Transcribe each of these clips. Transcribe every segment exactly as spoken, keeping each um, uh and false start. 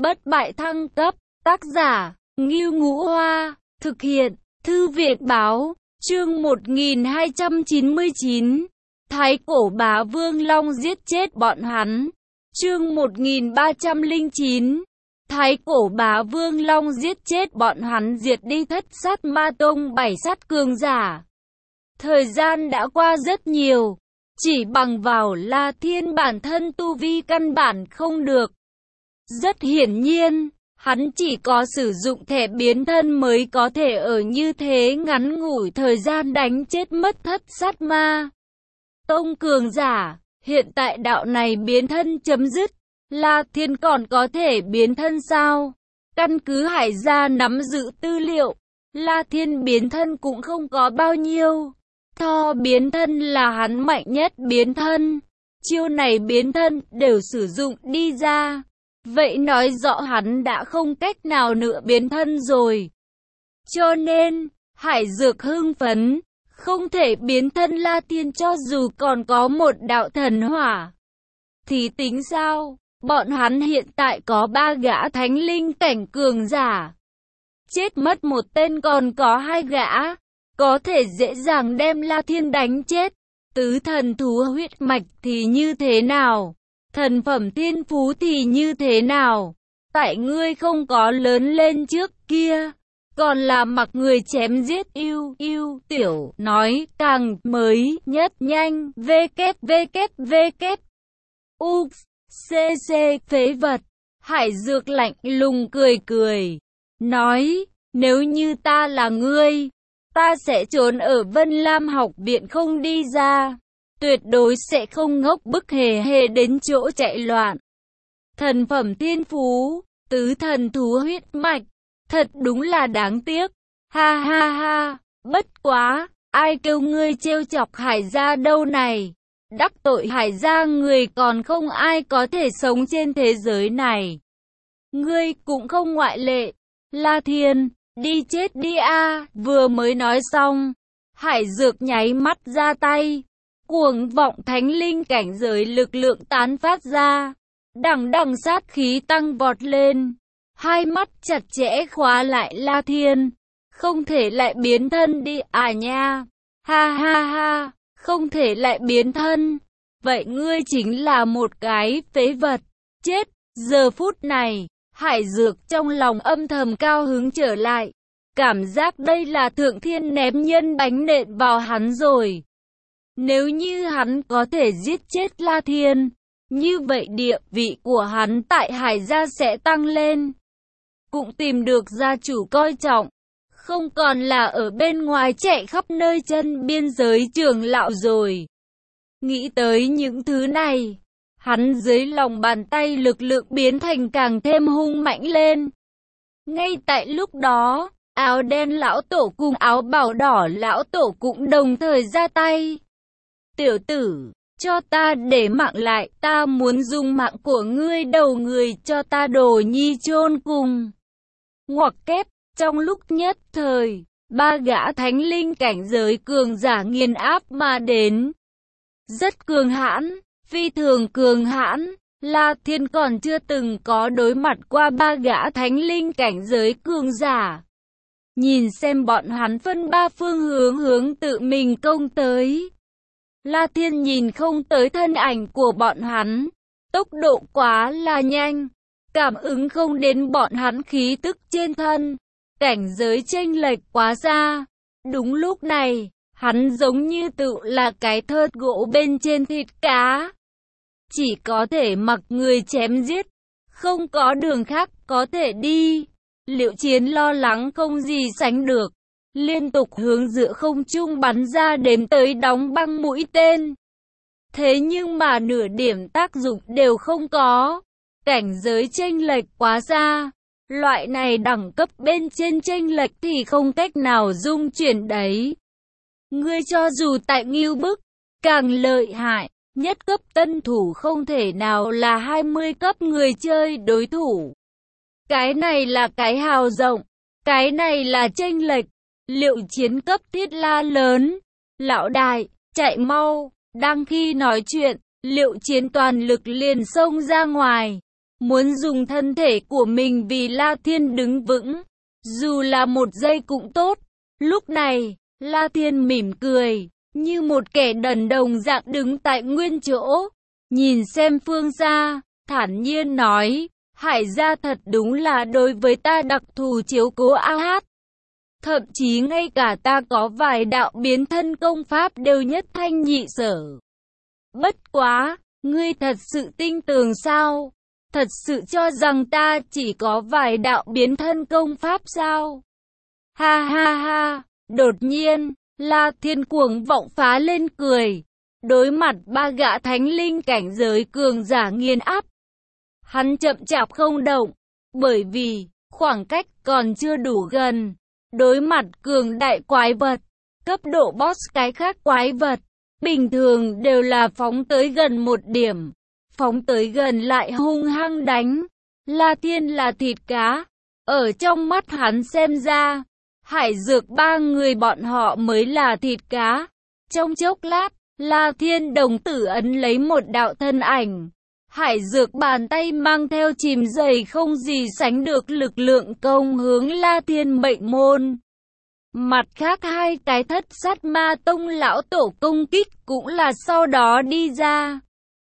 Bất bại thăng cấp, tác giả, Ngưu Ngũ Hoa, thực hiện, Thư viện Báo, chương một nghìn hai trăm chín mươi chín, Thái Cổ Bá Vương Long giết chết bọn hắn, chương một nghìn ba trăm lẻ chín, Thái Cổ Bá Vương Long giết chết bọn hắn, diệt đi Thất Sát Ma Tông bảy sát cường giả. Thời gian đã qua rất nhiều, chỉ bằng vào La Thiên bản thân tu vi căn bản không được. Rất hiển nhiên, hắn chỉ có sử dụng thẻ biến thân mới có thể ở như thế ngắn ngủi thời gian đánh chết mất Thất Sát Ma Tông cường giả. Hiện tại đạo này biến thân chấm dứt, La Thiên còn có thể biến thân sao? Căn cứ Hải gia nắm giữ tư liệu, La Thiên biến thân cũng không có bao nhiêu. Tho biến thân là hắn mạnh nhất biến thân, chiêu này biến thân đều sử dụng đi ra. Vậy nói rõ hắn đã không cách nào nữa biến thân rồi. Cho nên, Hải Dược hưng phấn, không thể biến thân La Thiên cho dù còn có một đạo thần hỏa. Thì tính sao? Bọn hắn hiện tại có ba gã thánh linh cảnh cường giả. Chết mất một tên còn có hai gã. Có thể dễ dàng đem La Thiên đánh chết. Tứ thần thú huyết mạch thì như thế nào? Thần phẩm thiên phú thì như thế nào? Tại ngươi không có lớn lên trước kia, còn là mặc người chém giết yêu yêu tiểu nói càng mới nhất nhanh www u c c phế vật. Hải Dược lạnh lùng cười cười, nói nếu như ta là ngươi, ta sẽ trốn ở Vân Lam học viện không đi ra, tuyệt đối sẽ không ngốc bức hề hề đến chỗ chạy loạn. Thần phẩm thiên phú, tứ thần thú huyết mạch, thật đúng là đáng tiếc. Ha ha ha, bất quá, ai kêu ngươi trêu chọc Hải gia đâu này. Đắc tội Hải gia người còn không ai có thể sống trên thế giới này. Ngươi cũng không ngoại lệ. La Thiên, đi chết đi a. Vừa mới nói xong, Hải Dược nháy mắt ra tay. Cuồng vọng thánh linh cảnh giới lực lượng tán phát ra, đằng đằng sát khí tăng vọt lên. Hai mắt chặt chẽ khóa lại La Thiên. Không thể lại biến thân đi à nha. Ha ha ha, không thể lại biến thân. Vậy ngươi chính là một cái phế vật. Chết. Giờ phút này, Hải Dược trong lòng âm thầm cao hứng trở lại. Cảm giác đây là thượng thiên ném nhân bánh nện vào hắn rồi. Nếu như hắn có thể giết chết La Thiên, như vậy địa vị của hắn tại Hải gia sẽ tăng lên. Cũng tìm được gia chủ coi trọng, không còn là ở bên ngoài chạy khắp nơi chân biên giới trưởng lão rồi. Nghĩ tới những thứ này, hắn dưới lòng bàn tay lực lượng biến thành càng thêm hung mạnh lên. Ngay tại lúc đó, áo đen lão tổ cùng áo bào đỏ lão tổ cũng đồng thời ra tay. Tiểu tử, cho ta để mạng lại, ta muốn dùng mạng của ngươi đầu người cho ta đồ nhi chôn cùng. Ngoặc kép, trong lúc nhất thời, ba gã thánh linh cảnh giới cường giả nghiền áp mà đến. Rất cường hãn, phi thường cường hãn, La Thiên còn chưa từng có đối mặt qua ba gã thánh linh cảnh giới cường giả. Nhìn xem bọn hắn phân ba phương hướng hướng tự mình công tới. La Thiên nhìn không tới thân ảnh của bọn hắn, tốc độ quá là nhanh, cảm ứng không đến bọn hắn khí tức trên thân, cảnh giới chênh lệch quá xa. Đúng lúc này, hắn giống như tự là cái thớt gỗ bên trên thịt cá, chỉ có thể mặc người chém giết, không có đường khác có thể đi. Liệu Chiến lo lắng không gì sánh được, liên tục hướng giữa không trung bắn ra đếm tới đóng băng mũi tên. Thế nhưng mà nửa điểm tác dụng đều không có. Cảnh giới chênh lệch quá xa. Loại này đẳng cấp bên trên chênh lệch thì không cách nào dung chuyển đấy. Ngươi cho dù tại Ngưu Bức, càng lợi hại, nhất cấp tân thủ không thể nào là hai mươi cấp người chơi đối thủ. Cái này là cái hào rộng, cái này là chênh lệch. Liệu Chiến cấp thiết la lớn, lão đại, chạy mau. Đang khi nói chuyện, Liệu Chiến toàn lực liền xông ra ngoài. muốn dùng thân thể của mình vì La Thiên đứng vững, dù là một giây cũng tốt. Lúc này, La Thiên mỉm cười, như một kẻ đần đồng dạng đứng tại nguyên chỗ, nhìn xem phương xa, thản nhiên nói, Hải gia thật đúng là đối với ta đặc thù chiếu cố a hát. Thậm chí ngay cả ta có vài đạo biến thân công pháp đều nhất thanh nhị sở. Bất quá, ngươi thật sự tin tưởng sao? Thật sự cho rằng ta chỉ có vài đạo biến thân công pháp sao? Ha ha ha, đột nhiên, La Thiên cuồng vọng phá lên cười. Đối mặt ba gã thánh linh cảnh giới cường giả nghiền áp, hắn chậm chạp không động, bởi vì khoảng cách còn chưa đủ gần. Đối mặt cường đại quái vật, cấp độ boss cái khác quái vật, bình thường đều là phóng tới gần một điểm, phóng tới gần lại hung hăng đánh. La Thiên là thịt cá, ở trong mắt hắn xem ra, Hải Dược ba người bọn họ mới là thịt cá. Trong chốc lát, La Thiên đồng tử ấn lấy một đạo thân ảnh. Hải Dược bàn tay mang theo chìm dày không gì sánh được lực lượng công hướng La Thiên mệnh môn. Mặt khác hai cái thất sát ma tông lão tổ công kích cũng là sau đó đi ra.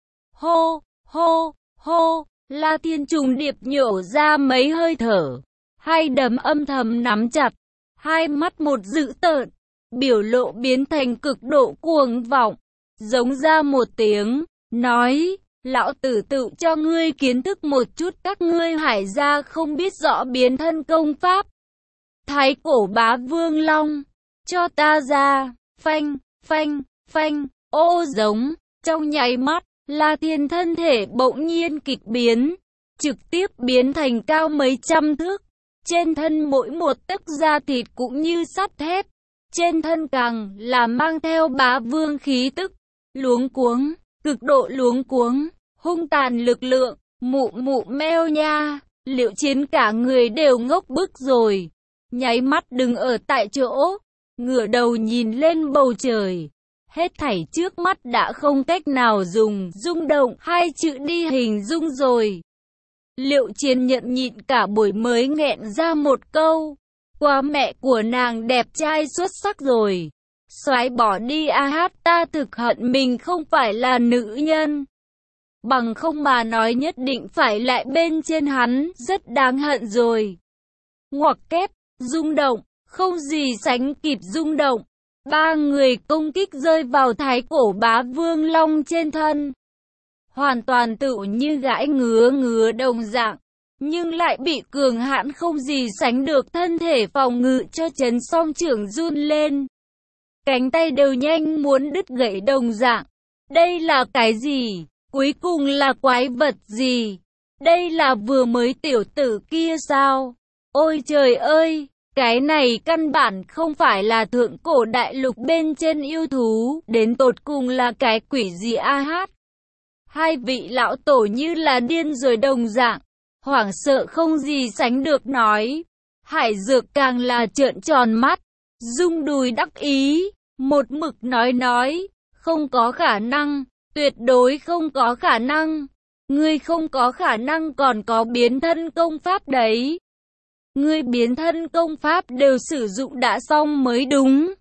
Hô, hô, hô, La Thiên trùng điệp nhổ ra mấy hơi thở. Hai đấm âm thầm nắm chặt, hai mắt một dữ tợn, biểu lộ biến thành cực độ cuồng vọng, giống ra một tiếng, nói, lão tử tự cho ngươi kiến thức một chút các ngươi Hải gia không biết rõ biến thân công pháp. Thái cổ bá vương long, cho ta ra, phanh, phanh, phanh, ô giống, trong nháy mắt, La Thiên thân thể bỗng nhiên kịch biến, trực tiếp biến thành cao mấy trăm thước, trên thân mỗi một tấc da thịt cũng như sắt thép, trên thân càng là mang theo bá vương khí tức, luống cuống, cực độ luống cuống, hung tàn lực lượng, mụ mụ meo nha, Liệu Chiến cả người đều ngốc bức rồi. Nháy mắt đứng ở tại chỗ, ngửa đầu nhìn lên bầu trời. Hết thảy trước mắt đã không cách nào dùng rung động hai chữ đi hình dung rồi. Liệu Chiến nhận nhịn cả buổi mới nghẹn ra một câu. Quá mẹ của nàng đẹp trai xuất sắc rồi. Soái bỏ đi a hát, ta thực hận mình không phải là nữ nhân. Bằng không mà nói nhất định phải lại bên trên hắn, rất đáng hận rồi. Ngoặc kép, rung động, không gì sánh kịp rung động. Ba người công kích rơi vào thái cổ bá vương long trên thân. Hoàn toàn tự như gãi ngứa ngứa đồng dạng, nhưng lại bị cường hãn không gì sánh được thân thể phòng ngự cho chấn song trưởng run lên. Cánh tay đều nhanh muốn đứt gãy đồng dạng. Đây là cái gì? Cuối cùng là quái vật gì? Đây là vừa mới tiểu tử kia sao? Ôi trời ơi! Cái này căn bản không phải là thượng cổ đại lục bên trên yêu thú, đến tột cùng là cái quỷ gì a hát. Hai vị lão tổ như là điên rồi đồng dạng, hoảng sợ không gì sánh được nói. Hải Dược càng là trợn tròn mắt, rung đùi đắc ý, một mực nói nói, không có khả năng, tuyệt đối không có khả năng, ngươi không có khả năng còn có biến thân công pháp đấy. Ngươi biến thân công pháp đều sử dụng đã xong mới đúng.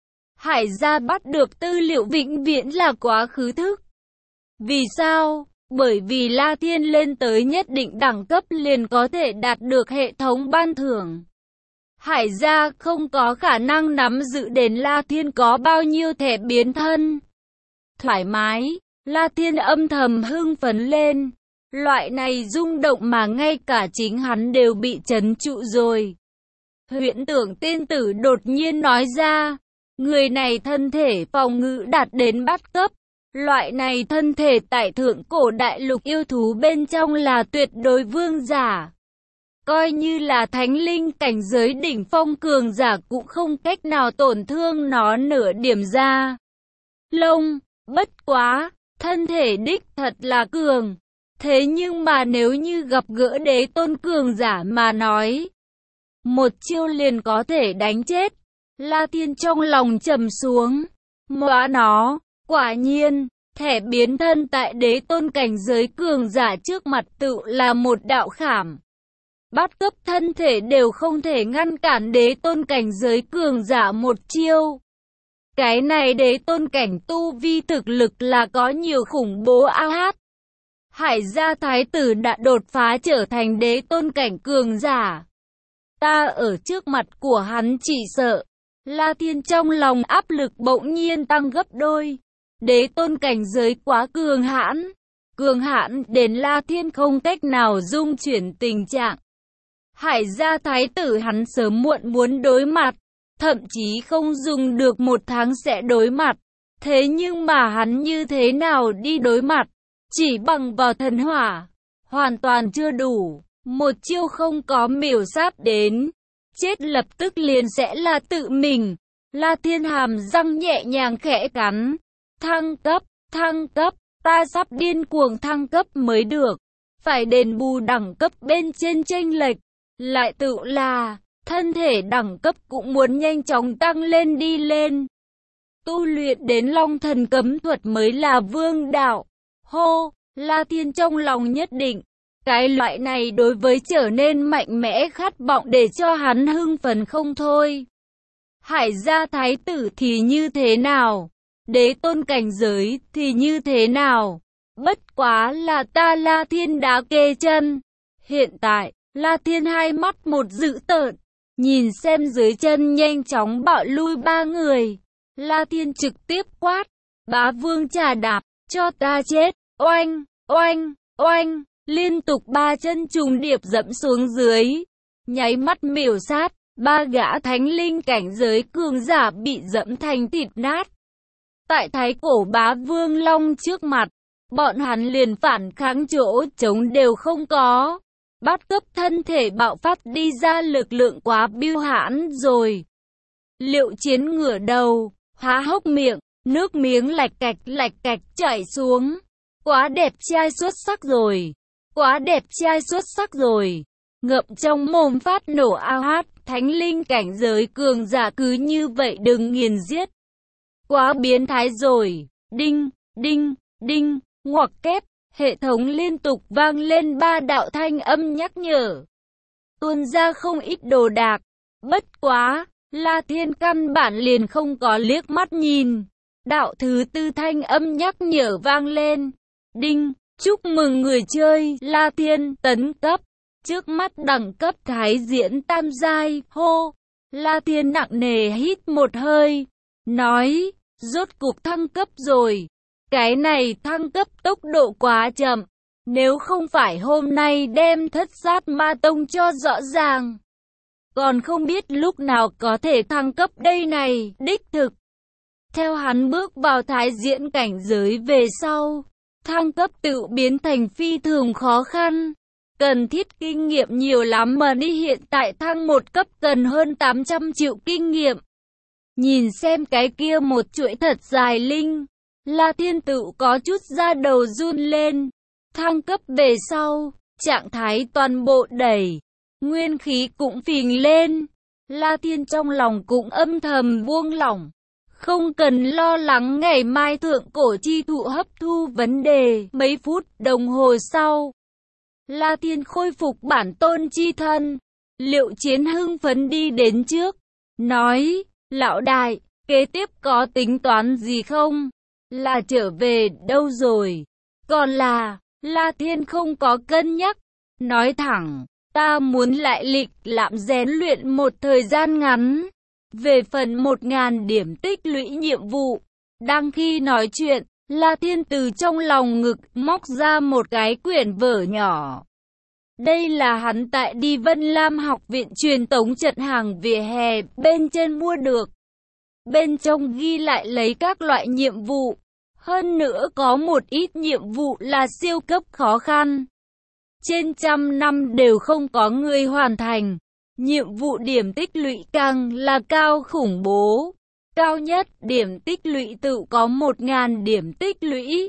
Hải gia bắt được tư liệu vĩnh viễn là quá khứ thức. Vì sao? Bởi vì La Thiên lên tới nhất định đẳng cấp liền có thể đạt được hệ thống ban thưởng. Hải gia không có khả năng nắm giữ đến La Thiên có bao nhiêu thẻ biến thân. Thoải mái, La Thiên âm thầm hưng phấn lên. Loại này rung động mà ngay cả chính hắn đều bị trấn trụ rồi. Huyễn Tưởng tiên tử đột nhiên nói ra, người này thân thể phòng ngự đạt đến bát cấp. Loại này thân thể tại thượng cổ đại lục yêu thú bên trong là tuyệt đối vương giả. Coi như là thánh linh cảnh giới đỉnh phong cường giả cũng không cách nào tổn thương nó nửa điểm ra. Lông, bất quá, thân thể đích thật là cường. Thế nhưng mà nếu như gặp gỡ đế tôn cường giả mà nói, một chiêu liền có thể đánh chết. La Thiên trong lòng trầm xuống. Móa nó, quả nhiên, Thẻ biến thân tại đế tôn cảnh giới cường giả trước mặt tự là một đạo khảm. Bát cấp thân thể đều không thể ngăn cản đế tôn cảnh giới cường giả một chiêu. Cái này đế tôn cảnh tu vi thực lực là có nhiều khủng bố a hát. Hải gia thái tử đã đột phá trở thành đế tôn cảnh cường giả. Ta ở trước mặt của hắn chỉ sợ. La Thiên trong lòng áp lực bỗng nhiên tăng gấp đôi. Đế tôn cảnh giới quá cường hãn. Cường hãn đến La Thiên không cách nào dung chuyển tình trạng. Hải gia thái tử hắn sớm muộn muốn đối mặt. Thậm chí không dùng được một tháng sẽ đối mặt. Thế nhưng mà hắn như thế nào đi đối mặt? Chỉ bằng vào thần hỏa. Hoàn toàn chưa đủ. Một chiêu không có miểu sát đến. Chết lập tức liền sẽ là tự mình. La Thiên hàm răng nhẹ nhàng khẽ cắn. Thăng cấp, thăng cấp. Ta sắp điên cuồng thăng cấp mới được. Phải đền bù đẳng cấp bên trên chênh lệch. Lại tự là thân thể đẳng cấp cũng muốn nhanh chóng tăng lên đi lên. Tu luyện đến Long Thần Cấm Thuật mới là vương đạo. Hô, La Thiên trong lòng nhất định. Cái loại này đối với trở nên mạnh mẽ khát vọng để cho hắn hưng phấn không thôi. Hải gia thái tử thì như thế nào? Đế tôn cảnh giới thì như thế nào? Bất quá là ta La Thiên đá kê chân. Hiện tại, La Thiên hai mắt một dữ tợn. Nhìn xem dưới chân nhanh chóng bạo lui ba người. La Thiên trực tiếp quát. Bá vương trà đạp, cho ta chết. Oanh, oanh, oanh. Liên tục ba chân trùng điệp dẫm xuống dưới. Nháy mắt miểu sát. Ba gã thánh linh cảnh giới cường giả bị dẫm thành thịt nát. Tại thái cổ bá vương long trước mặt. Bọn hắn liền phản kháng chỗ chống đều không có. Bát cấp thân thể bạo phát đi ra lực lượng quá biêu hãn rồi. Liệu chiến ngửa đầu, há hốc miệng, nước miếng lạch cạch lạch cạch chảy xuống. Quá đẹp trai xuất sắc rồi. Quá đẹp trai xuất sắc rồi. Ngậm trong mồm phát nổ a hát, thánh linh cảnh giới cường giả cứ như vậy đừng nghiền giết. Quá biến thái rồi. Đinh, đinh, đinh, ngoặc kép. Hệ thống liên tục vang lên ba đạo thanh âm nhắc nhở. Tuôn ra không ít đồ đạc. Bất quá, La Thiên căn bản liền không có liếc mắt nhìn. Đạo thứ tư thanh âm nhắc nhở vang lên. Đinh, chúc mừng người chơi La Thiên tấn cấp. Trước mắt đẳng cấp thái diễn tam giai. Hô, La Thiên nặng nề hít một hơi. Nói, rốt cục thăng cấp rồi. Cái này thăng cấp tốc độ quá chậm. Nếu không phải hôm nay đem thất sát ma tông cho rõ ràng. Còn không biết lúc nào có thể thăng cấp đây này, đích thực. Theo hắn bước vào thái diễn cảnh giới về sau. Thăng cấp tự biến thành phi thường khó khăn. Cần thiết kinh nghiệm nhiều lắm mà đi hiện tại thăng một cấp cần hơn tám trăm triệu kinh nghiệm. Nhìn xem cái kia một chuỗi thật dài linh. La Thiên tự có chút da đầu run lên. Thăng cấp về sau, trạng thái toàn bộ đẩy. Nguyên khí cũng phình lên. La Thiên trong lòng cũng âm thầm buông lỏng. Không cần lo lắng ngày mai thượng cổ chi thụ hấp thu vấn đề. Mấy phút đồng hồ sau, La Thiên khôi phục bản tôn chi thân. Liệu chiến hưng phấn đi đến trước. Nói, lão đại, kế tiếp có tính toán gì không? Là trở về đâu rồi? Còn là, La Thiên không có cân nhắc. Nói thẳng, ta muốn lại lịch lãm rèn luyện một thời gian ngắn. Về phần một ngàn điểm tích lũy nhiệm vụ. Đang khi nói chuyện, La Thiên từ trong lòng ngực móc ra một cái quyển vở nhỏ. Đây là hắn tại đi Vân Lam học viện truyền tống trận hàng vỉa hè bên trên mua được. Bên trong ghi lại lấy các loại nhiệm vụ. Hơn nữa có một ít nhiệm vụ là siêu cấp khó khăn. Trên trăm năm đều không có người hoàn thành. Nhiệm vụ điểm tích lũy càng là cao khủng bố. Cao nhất điểm tích lũy tự có một nghìn điểm tích lũy.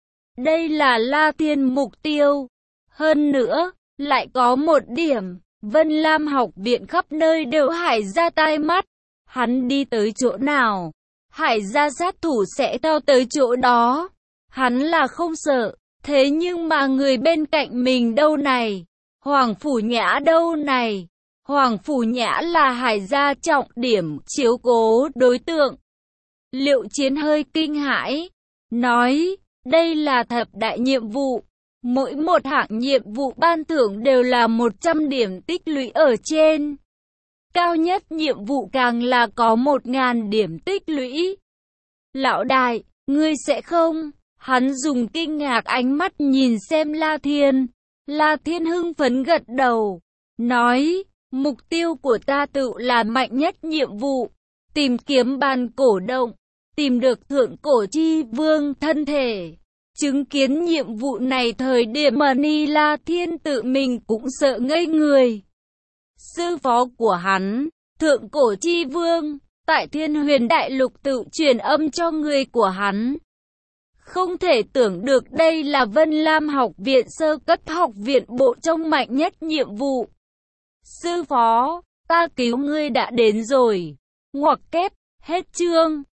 Đây là La Thiên mục tiêu. Hơn nữa, lại có một điểm. Vân Lam học viện khắp nơi đều Hải gia tai mắt. Hắn đi tới chỗ nào, Hải gia sát thủ sẽ theo tới chỗ đó. Hắn là không sợ, thế nhưng mà người bên cạnh mình đâu này? Hoàng Phủ Nhã đâu này? Hoàng Phủ Nhã là Hải gia trọng điểm chiếu cố đối tượng. Liệu Chiến hơi kinh hãi, nói, đây là thập đại nhiệm vụ. Mỗi một hạng nhiệm vụ ban thưởng đều là một trăm điểm tích lũy ở trên. Cao nhất nhiệm vụ càng là có một nghìn điểm tích lũy. Lão đại, ngươi sẽ không? Hắn dùng kinh ngạc ánh mắt nhìn xem La Thiên. La Thiên hưng phấn gật đầu, nói, mục tiêu của ta tự là mạnh nhất nhiệm vụ. Tìm kiếm bàn cổ động, tìm được thượng cổ chi vương thân thể. Chứng kiến nhiệm vụ này thời điểm mà Ni La Thiên tự mình cũng sợ ngây người. Sư phó của hắn, thượng cổ chi vương, tại Thiên Huyền Đại Lục tự truyền âm cho người của hắn. Không thể tưởng được đây là Vân Lam học viện sơ cấp học viện bộ trong mạnh nhất nhiệm vụ. Sư phó, ta cứu ngươi đã đến rồi. Ngoặc kép, hết chương.